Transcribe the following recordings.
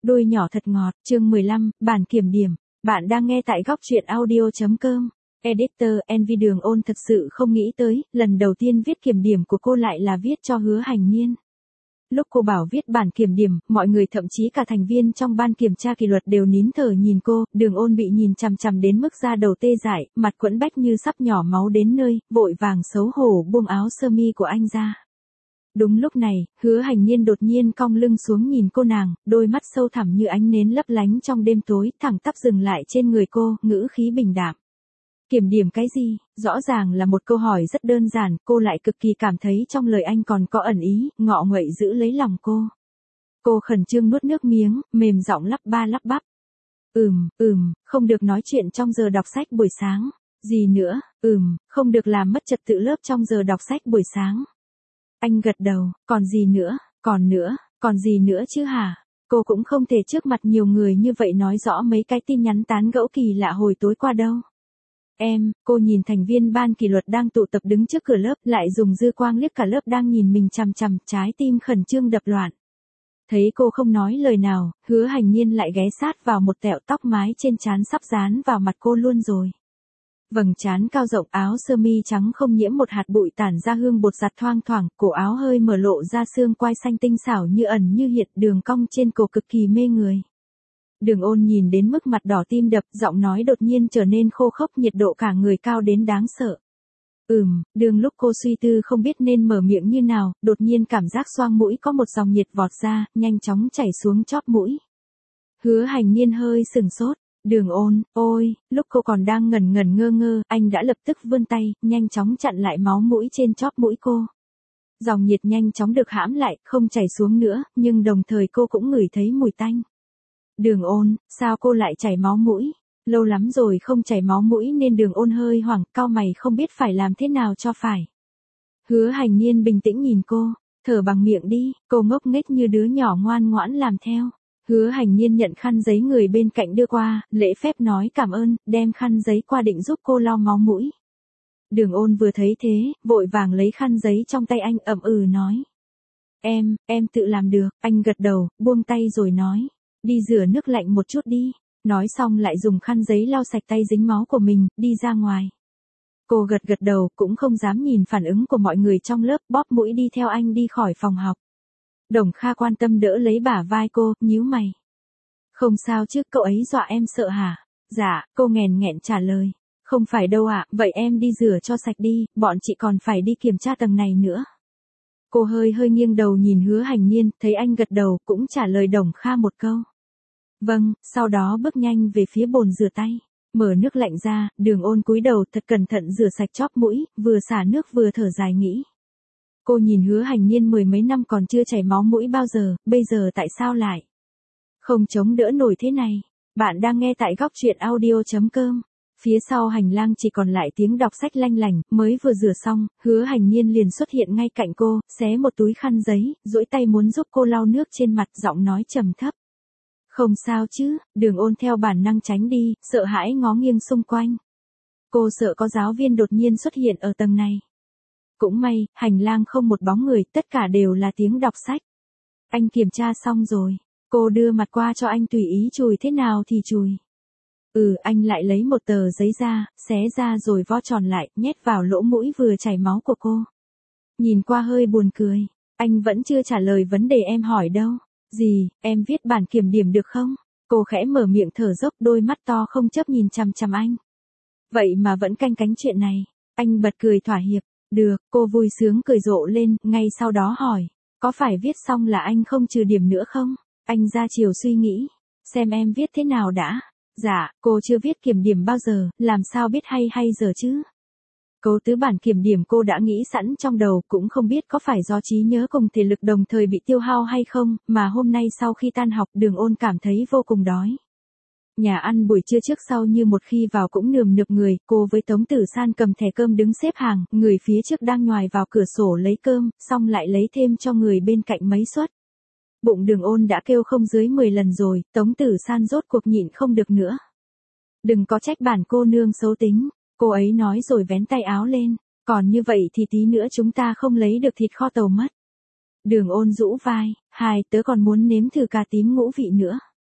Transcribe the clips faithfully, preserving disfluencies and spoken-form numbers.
Đuôi nhỏ thật ngọt, chương mười lăm, bản kiểm điểm. Bạn đang nghe tại góc truyện audio chấm com. Editor Envy Đường Ôn thật sự không nghĩ tới, lần đầu tiên viết kiểm điểm của cô lại là viết cho Hứa Hành Niên. Lúc cô bảo viết bản kiểm điểm, mọi người thậm chí cả thành viên trong ban kiểm tra kỷ luật đều nín thở nhìn cô, Đường Ôn bị nhìn chằm chằm đến mức da đầu tê dại, mặt quẫn bách như sắp nhỏ máu đến nơi, vội vàng xấu hổ buông áo sơ mi của anh ra. Đúng lúc này, Hứa Hành Niên đột nhiên cong lưng xuống nhìn cô nàng, đôi mắt sâu thẳm như ánh nến lấp lánh trong đêm tối, thẳng tắp dừng lại trên người cô, ngữ khí bình đạm. Kiểm điểm cái gì? Rõ ràng là một câu hỏi rất đơn giản, cô lại cực kỳ cảm thấy trong lời anh còn có ẩn ý, ngọ nguậy giữ lấy lòng cô. Cô khẩn trương nuốt nước miếng, mềm giọng lắp ba lắp bắp. Ừm, ừm, không được nói chuyện trong giờ đọc sách buổi sáng. Gì nữa? Ừm, không được làm mất trật tự lớp trong giờ đọc sách buổi sáng. Anh gật đầu, còn gì nữa, còn nữa, còn gì nữa chứ hả? Cô cũng không thể trước mặt nhiều người như vậy nói rõ mấy cái tin nhắn tán gẫu kỳ lạ hồi tối qua đâu. Em, cô nhìn thành viên ban kỷ luật đang tụ tập đứng trước cửa lớp, lại dùng dư quang liếc cả lớp đang nhìn mình chằm chằm, trái tim khẩn trương đập loạn. Thấy cô không nói lời nào, Hứa Hành Niên lại ghé sát vào một tẹo tóc mái trên trán sắp dán vào mặt cô luôn rồi. Vầng trán cao rộng, áo sơ mi trắng không nhiễm một hạt bụi tản ra hương bột giặt thoang thoảng, cổ áo hơi mở lộ ra xương quai xanh tinh xảo như ẩn như hiện, đường cong trên cổ cực kỳ mê người. Đường Ôn nhìn đến mức mặt đỏ tim đập, giọng nói đột nhiên trở nên khô khốc, nhiệt độ cả người cao đến đáng sợ. Ừm, đường lúc cô suy tư không biết nên mở miệng như nào, đột nhiên cảm giác xoang mũi có một dòng nhiệt vọt ra, nhanh chóng chảy xuống chóp mũi. Hứa Hành Niên hơi sừng sốt. Đường Ôn, ôi, lúc cô còn đang ngẩn ngẩn ngơ ngơ, anh đã lập tức vươn tay, nhanh chóng chặn lại máu mũi trên chóp mũi cô. Dòng nhiệt nhanh chóng được hãm lại, không chảy xuống nữa, nhưng đồng thời cô cũng ngửi thấy mùi tanh. Đường Ôn, sao cô lại chảy máu mũi? Lâu lắm rồi không chảy máu mũi nên Đường Ôn hơi hoảng, cau mày không biết phải làm thế nào cho phải. Hứa Hành Niên bình tĩnh nhìn cô, thở bằng miệng đi, cô ngốc nghếch như đứa nhỏ ngoan ngoãn làm theo. Hứa Hành Niên nhận khăn giấy người bên cạnh đưa qua, lễ phép nói cảm ơn, đem khăn giấy qua định giúp cô lau máu mũi. Đường Ôn vừa thấy thế, vội vàng lấy khăn giấy trong tay anh, ậm ừ nói. Em, em tự làm được, anh gật đầu, buông tay rồi nói. Đi rửa nước lạnh một chút đi. Nói xong lại dùng khăn giấy lau sạch tay dính máu của mình, đi ra ngoài. Cô gật gật đầu, cũng không dám nhìn phản ứng của mọi người trong lớp, bóp mũi đi theo anh đi khỏi phòng học. Đồng Kha quan tâm đỡ lấy bả vai cô, nhíu mày. Không sao chứ, cậu ấy dọa em sợ hả? Dạ, cô nghèn nghẹn trả lời. Không phải đâu ạ, vậy em đi rửa cho sạch đi, bọn chị còn phải đi kiểm tra tầng này nữa. Cô hơi hơi nghiêng đầu nhìn Hứa Hành Niên, thấy anh gật đầu, cũng trả lời Đồng Kha một câu. Vâng, sau đó bước nhanh về phía bồn rửa tay. Mở nước lạnh ra, Đường Ôn cúi đầu thật cẩn thận rửa sạch chóp mũi, vừa xả nước vừa thở dài nghĩ. Cô nhìn Hứa Hành Niên mười mấy năm còn chưa chảy máu mũi bao giờ, bây giờ tại sao lại không chống đỡ nổi thế này? Bạn đang nghe tại góc truyện audio chấm com. Phía sau hành lang chỉ còn lại tiếng đọc sách lanh lành, mới vừa rửa xong, Hứa Hành Niên liền xuất hiện ngay cạnh cô, xé một túi khăn giấy, duỗi tay muốn giúp cô lau nước trên mặt, giọng nói trầm thấp. Không sao chứ? Đường Ôn theo bản năng tránh đi, sợ hãi ngó nghiêng xung quanh. Cô sợ có giáo viên đột nhiên xuất hiện ở tầng này. Cũng may, hành lang không một bóng người, tất cả đều là tiếng đọc sách. Anh kiểm tra xong rồi. Cô đưa mặt qua cho anh tùy ý chùi thế nào thì chùi. Ừ, anh lại lấy một tờ giấy ra, xé ra rồi vo tròn lại, nhét vào lỗ mũi vừa chảy máu của cô. Nhìn qua hơi buồn cười. Anh vẫn chưa trả lời vấn đề em hỏi đâu. Gì, em viết bản kiểm điểm được không? Cô khẽ mở miệng thở dốc, đôi mắt to không chớp nhìn chằm chằm anh. Vậy mà vẫn canh cánh chuyện này. Anh bật cười thỏa hiệp. Được, cô vui sướng cười rộ lên, ngay sau đó hỏi. Có phải viết xong là anh không trừ điểm nữa không? Anh ra chiều suy nghĩ. Xem em viết thế nào đã. Dạ, cô chưa viết kiểm điểm bao giờ, làm sao biết hay hay giờ chứ? Câu tứ bản kiểm điểm cô đã nghĩ sẵn trong đầu, cũng không biết có phải do trí nhớ cùng thể lực đồng thời bị tiêu hao hay không, mà hôm nay sau khi tan học Đường Ôn cảm thấy vô cùng đói. Nhà ăn buổi trưa trước sau như một khi vào cũng nườm nượp người, cô với Tống Tử San cầm thẻ cơm đứng xếp hàng, người phía trước đang nhoài vào cửa sổ lấy cơm, xong lại lấy thêm cho người bên cạnh mấy suất. Bụng Đường Ôn đã kêu không dưới mười lần rồi, Tống Tử San rốt cuộc nhịn không được nữa. Đừng có trách bản cô nương xấu tính, cô ấy nói rồi vén tay áo lên, còn như vậy thì tí nữa chúng ta không lấy được thịt kho tàu mất. Đường Ôn rũ vai, hai tớ còn muốn nếm thử cà tím ngũ vị nữa.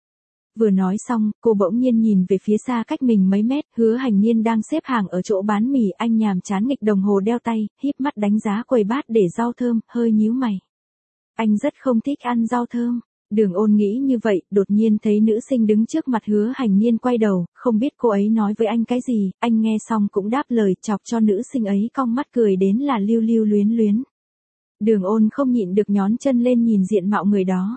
Vừa nói xong, cô bỗng nhiên nhìn về phía xa cách mình mấy mét, Hứa Hành Niên đang xếp hàng ở chỗ bán mì, anh nhàm chán nghịch đồng hồ đeo tay, híp mắt đánh giá quầy bát để rau thơm, hơi nhíu mày. Anh rất không thích ăn rau thơm. Đường Ôn nghĩ như vậy, đột nhiên thấy nữ sinh đứng trước mặt Hứa Hành Niên quay đầu, không biết cô ấy nói với anh cái gì, anh nghe xong cũng đáp lời, chọc cho nữ sinh ấy cong mắt cười đến là lưu lưu luyến luyến. Đường Ôn không nhịn được nhón chân lên nhìn diện mạo người đó.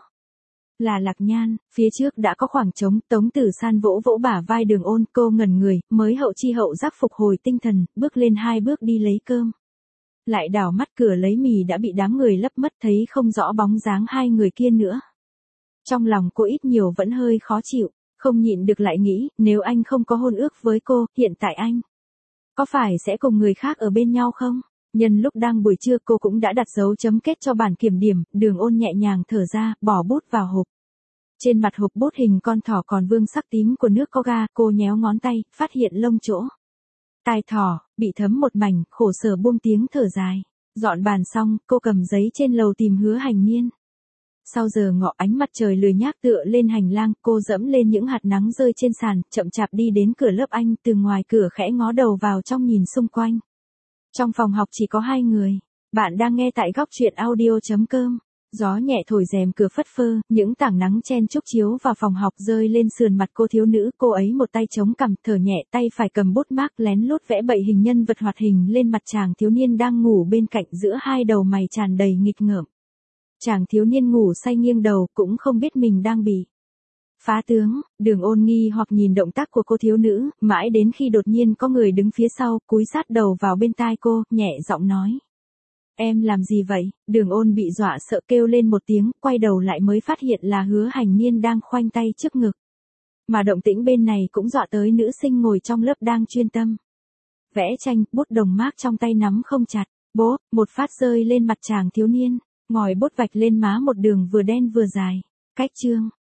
Là Lạc Nhan, phía trước đã có khoảng trống, Tống Tử San vỗ vỗ bả vai Đường Ôn, cô ngẩn người, mới hậu chi hậu giác phục hồi tinh thần, bước lên hai bước đi lấy cơm. Lại đảo mắt cửa lấy mì đã bị đám người lấp mất, thấy không rõ bóng dáng hai người kia nữa. Trong lòng cô ít nhiều vẫn hơi khó chịu, không nhịn được lại nghĩ, nếu anh không có hôn ước với cô, hiện tại anh có phải sẽ cùng người khác ở bên nhau không? Nhân lúc đang buổi trưa cô cũng đã đặt dấu chấm kết cho bản kiểm điểm, Đường Ôn nhẹ nhàng thở ra, bỏ bút vào hộp. Trên mặt hộp bút hình con thỏ còn vương sắc tím của nước có ga, cô nhéo ngón tay, phát hiện lông chỗ tai thỏ bị thấm một mảnh, khổ sở buông tiếng thở dài. Dọn bàn xong, cô cầm giấy trên lầu tìm Hứa Hành Niên. Sau giờ ngọ ánh mặt trời lười nhác tựa lên hành lang, cô dẫm lên những hạt nắng rơi trên sàn, chậm chạp đi đến cửa lớp anh, từ ngoài cửa khẽ ngó đầu vào trong nhìn xung quanh. Trong phòng học chỉ có hai người. Bạn đang nghe tại góc truyện audio chấm com. Gió nhẹ thổi rèm cửa phất phơ, những tảng nắng chen chúc chiếu vào phòng học rơi lên sườn mặt cô thiếu nữ, cô ấy một tay chống cằm, thở nhẹ, tay phải cầm bút mác lén lút vẽ bậy hình nhân vật hoạt hình lên mặt chàng thiếu niên đang ngủ bên cạnh, giữa hai đầu mày tràn đầy nghịch ngợm. Chàng thiếu niên ngủ say nghiêng đầu, cũng không biết mình đang bị phá tướng. Đường Ôn nghi hoặc nhìn động tác của cô thiếu nữ, mãi đến khi đột nhiên có người đứng phía sau, cúi sát đầu vào bên tai cô, nhẹ giọng nói. Em làm gì vậy? Đường Ôn bị dọa sợ kêu lên một tiếng, quay đầu lại mới phát hiện là Hứa Hành Niên đang khoanh tay trước ngực. Mà động tĩnh bên này cũng dọa tới nữ sinh ngồi trong lớp đang chuyên tâm vẽ tranh, bút đồng mác trong tay nắm không chặt. Bố, một phát rơi lên mặt chàng thiếu niên, ngòi bút vạch lên má một đường vừa đen vừa dài. Cách chương.